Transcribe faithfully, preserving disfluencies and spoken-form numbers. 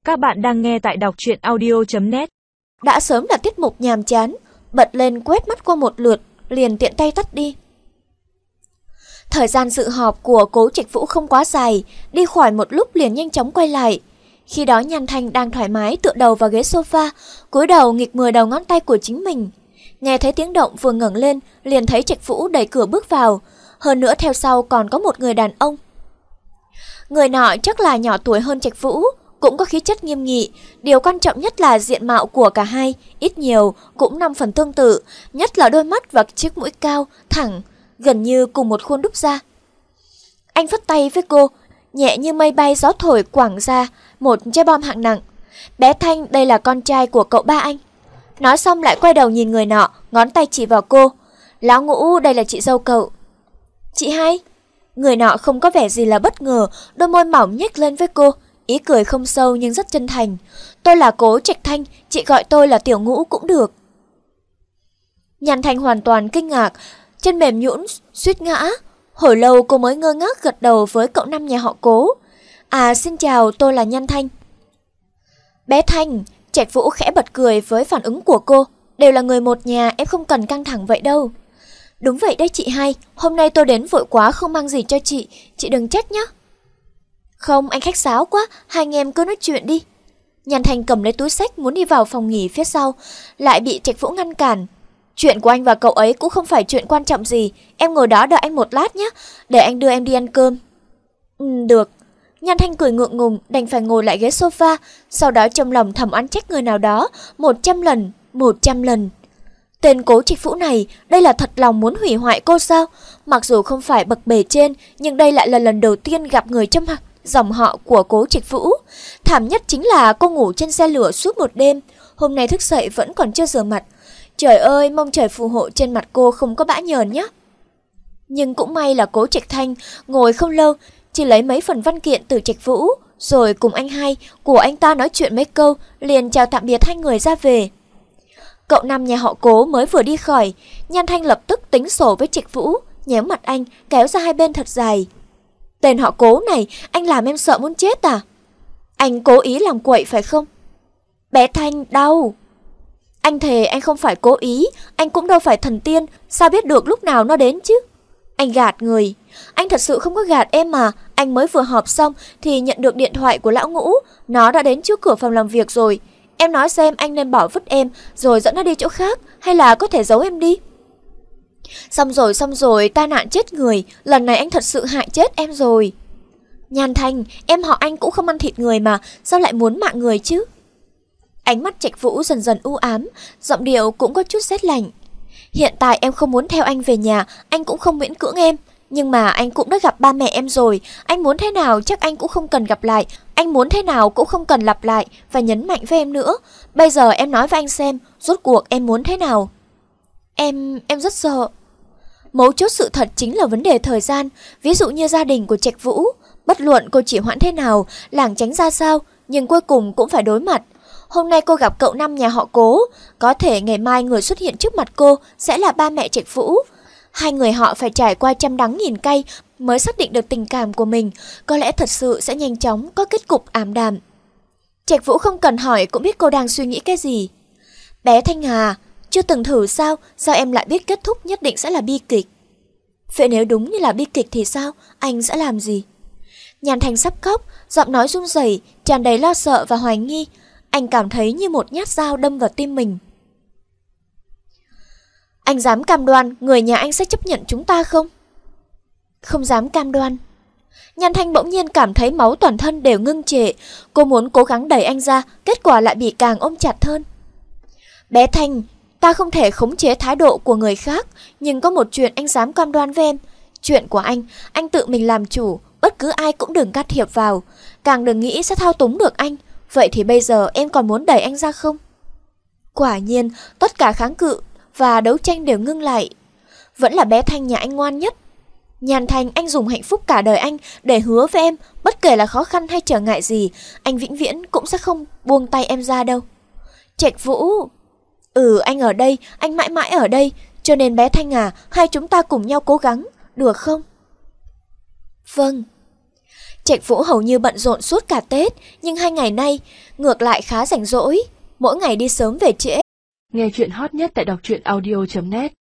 Các bạn đang nghe tại đọc truyện audio chấm net. Đã sớm là tiết mục nhàm chán, bật lên quét mắt qua một lượt, liền tiện tay tắt đi. Thời gian dự họp của Cố Trạch Vũ không quá dài, đi khỏi một lúc liền nhanh chóng quay lại. Khi đó Nhan Thanh đang thoải mái tựa đầu vào ghế sofa, cúi đầu nghịch mười đầu ngón tay của chính mình. Nghe thấy tiếng động vừa ngẩng lên, liền thấy Trạch Vũ đẩy cửa bước vào, hơn nữa theo sau còn có một người đàn ông. Người nọ chắc là nhỏ tuổi hơn Trạch Vũ, cũng có khí chất nghiêm nghị, điều quan trọng nhất là diện mạo của cả hai, ít nhiều cũng năm phần tương tự, nhất là đôi mắt và chiếc mũi cao, thẳng, gần như cùng một khuôn đúc ra. Anh phất tay với cô, nhẹ như mây bay gió thổi quảng ra một trái bom hạng nặng. Bé Thanh, đây là con trai của cậu ba anh. Nói xong lại quay đầu nhìn người nọ, ngón tay chỉ vào cô. Lão Ngũ, đây là chị dâu cậu. Chị hai? Người nọ không có vẻ gì là bất ngờ, đôi môi mỏng nhếch lên với cô, ý cười không sâu nhưng rất chân thành. Tôi là Cố Trạch Thanh, chị gọi tôi là Tiểu Ngũ cũng được. Nhan Thanh hoàn toàn kinh ngạc, chân mềm nhũn suýt ngã. Hồi lâu cô mới ngơ ngác gật đầu với cậu năm nhà họ Cố. À, xin chào, tôi là Nhan Thanh. Bé Thanh, Trạch Vũ khẽ bật cười với phản ứng của cô. Đều là người một nhà, em không cần căng thẳng vậy đâu. Đúng vậy đấy chị hai, hôm nay tôi đến vội quá không mang gì cho chị, chị đừng trách nhé. Không, anh khách sáo quá, hai anh em cứ nói chuyện đi. Nhan Thanh cầm lấy túi xách muốn đi vào phòng nghỉ phía sau, lại bị Trạch Vũ ngăn cản. Chuyện của anh và cậu ấy cũng không phải chuyện quan trọng gì, em ngồi đó đợi anh một lát nhé, để anh đưa em đi ăn cơm. Ừ, được. Nhan Thanh cười ngượng ngùng, đành phải ngồi lại ghế sofa, sau đó trong lòng thầm oán trách người nào đó, một trăm lần, một trăm lần. Tên Cố Trạch Vũ này, đây là thật lòng muốn hủy hoại cô sao? Mặc dù không phải bậc bề trên, nhưng đây lại là lần đầu tiên gặp người trong dòng họ của Cố Trạch Vũ. Thảm nhất chính là cô ngủ trên xe lửa suốt một đêm, hôm nay thức dậy vẫn còn chưa rửa mặt. Trời ơi, mong trời phù hộ trên mặt cô không có bã nhờn nhé. Nhưng cũng may là Cố Trạch Thanh ngồi không lâu, chỉ lấy mấy phần văn kiện từ Trạch Vũ, rồi cùng anh hai của anh ta nói chuyện mấy câu, liền chào tạm biệt hai người ra về. Cậu năm nhà họ Cố mới vừa đi khỏi, Nhan Thanh lập tức tính sổ với Trạch Vũ, nhéo mặt anh, kéo ra hai bên thật dài. Tên họ Cố này, anh làm em sợ muốn chết à? Anh cố ý làm quậy phải không? Bé Thanh, đau. Anh thề anh không phải cố ý, anh cũng đâu phải thần tiên, sao biết được lúc nào nó đến chứ? Anh gạt người. Anh thật sự không có gạt em mà, anh mới vừa họp xong thì nhận được điện thoại của Lão Ngũ, nó đã đến trước cửa phòng làm việc rồi. Em nói xem anh nên bỏ vứt em rồi dẫn nó đi chỗ khác, hay là có thể giấu em đi? Xong rồi, xong rồi, tai nạn chết người, lần này anh thật sự hại chết em rồi. Nhan Thanh, em họ anh cũng không ăn thịt người mà, sao lại muốn mạng người chứ? Ánh mắt Trạch Vũ dần dần u ám, giọng điệu cũng có chút rét lạnh. Hiện tại em không muốn theo anh về nhà, anh cũng không miễn cưỡng em. Nhưng mà anh cũng đã gặp ba mẹ em rồi, anh muốn thế nào chắc anh cũng không cần gặp lại, anh muốn thế nào cũng không cần lặp lại và nhấn mạnh với em nữa. Bây giờ em nói với anh xem, rốt cuộc em muốn thế nào? Em, em rất sợ. Mấu chốt sự thật chính là vấn đề thời gian, ví dụ như gia đình của Trạch Vũ, bất luận cô chỉ hoãn thế nào, lảng tránh ra sao, nhưng cuối cùng cũng phải đối mặt. Hôm nay cô gặp cậu năm nhà họ Cố, có thể ngày mai người xuất hiện trước mặt cô sẽ là ba mẹ Trạch Vũ. Hai người họ phải trải qua trăm đắng nghìn cay mới xác định được tình cảm của mình, có lẽ thật sự sẽ nhanh chóng có kết cục ảm đạm. Trạch Vũ không cần hỏi cũng biết cô đang suy nghĩ cái gì. Bé Thanh à, chưa từng thử sao, sao em lại biết kết thúc nhất định sẽ là bi kịch? Vậy nếu đúng như là bi kịch thì sao, anh sẽ làm gì? Nhan Thanh sắp khóc, giọng nói run rẩy, tràn đầy lo sợ và hoài nghi. Anh cảm thấy như một nhát dao đâm vào tim mình. Anh dám cam đoan người nhà anh sẽ chấp nhận chúng ta không? Không dám cam đoan. Nhan Thanh bỗng nhiên cảm thấy máu toàn thân đều ngưng trệ. Cô muốn cố gắng đẩy anh ra, kết quả lại bị càng ôm chặt hơn. Bé Thanh, ta không thể khống chế thái độ của người khác, nhưng có một chuyện anh dám cam đoan với em. Chuyện của anh, anh tự mình làm chủ, bất cứ ai cũng đừng can thiệp vào, càng đừng nghĩ sẽ thao túng được anh. Vậy thì bây giờ em còn muốn đẩy anh ra không? Quả nhiên, tất cả kháng cự và đấu tranh đều ngưng lại. Vẫn là bé Thanh nhà anh ngoan nhất. Nhan Thanh, anh dùng hạnh phúc cả đời anh để hứa với em, bất kể là khó khăn hay trở ngại gì, anh vĩnh viễn cũng sẽ không buông tay em ra đâu. Trạch Vũ, ừ anh ở đây, anh mãi mãi ở đây, cho nên bé Thanh à, hai chúng ta cùng nhau cố gắng, được không? Vâng. Trạch Vũ hầu như bận rộn suốt cả Tết, nhưng hai ngày nay ngược lại khá rảnh rỗi, mỗi ngày đi sớm về trễ. Nghe chuyện hot nhất tại đọc truyện audio chấm net.